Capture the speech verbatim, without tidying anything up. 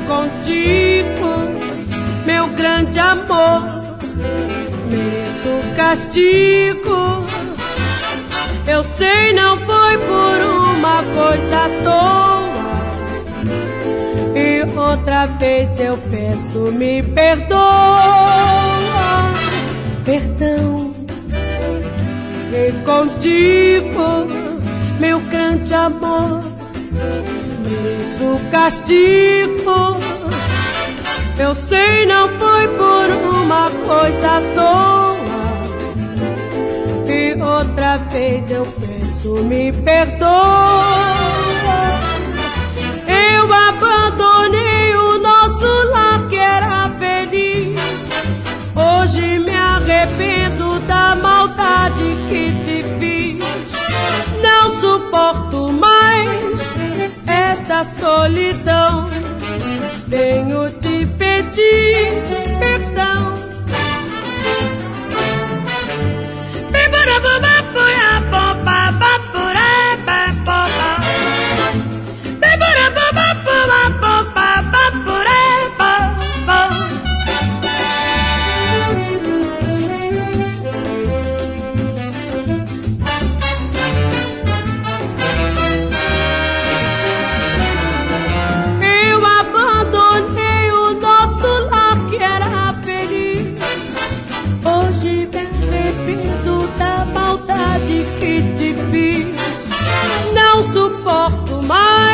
contigo, meu grande amor. Mereço castigo, eu sei, não foi por uma coisa à toa. E outra vez eu peço, me perdoa. Perdão, e contigo, meu grande amor. Mereço castigo, eu sei, não foi por uma coisa à toa. E outra vez eu peço, me perdoa. Eu abandonei o nosso lar que era feliz. Hoje me arrependo da maldade que te fiz. Não suporto mais esta solidão. Venho te pedir perdão. Eu abandonei o nosso lar que era feliz. Hoje me arrependo da maldade que te fiz. Não suporto mais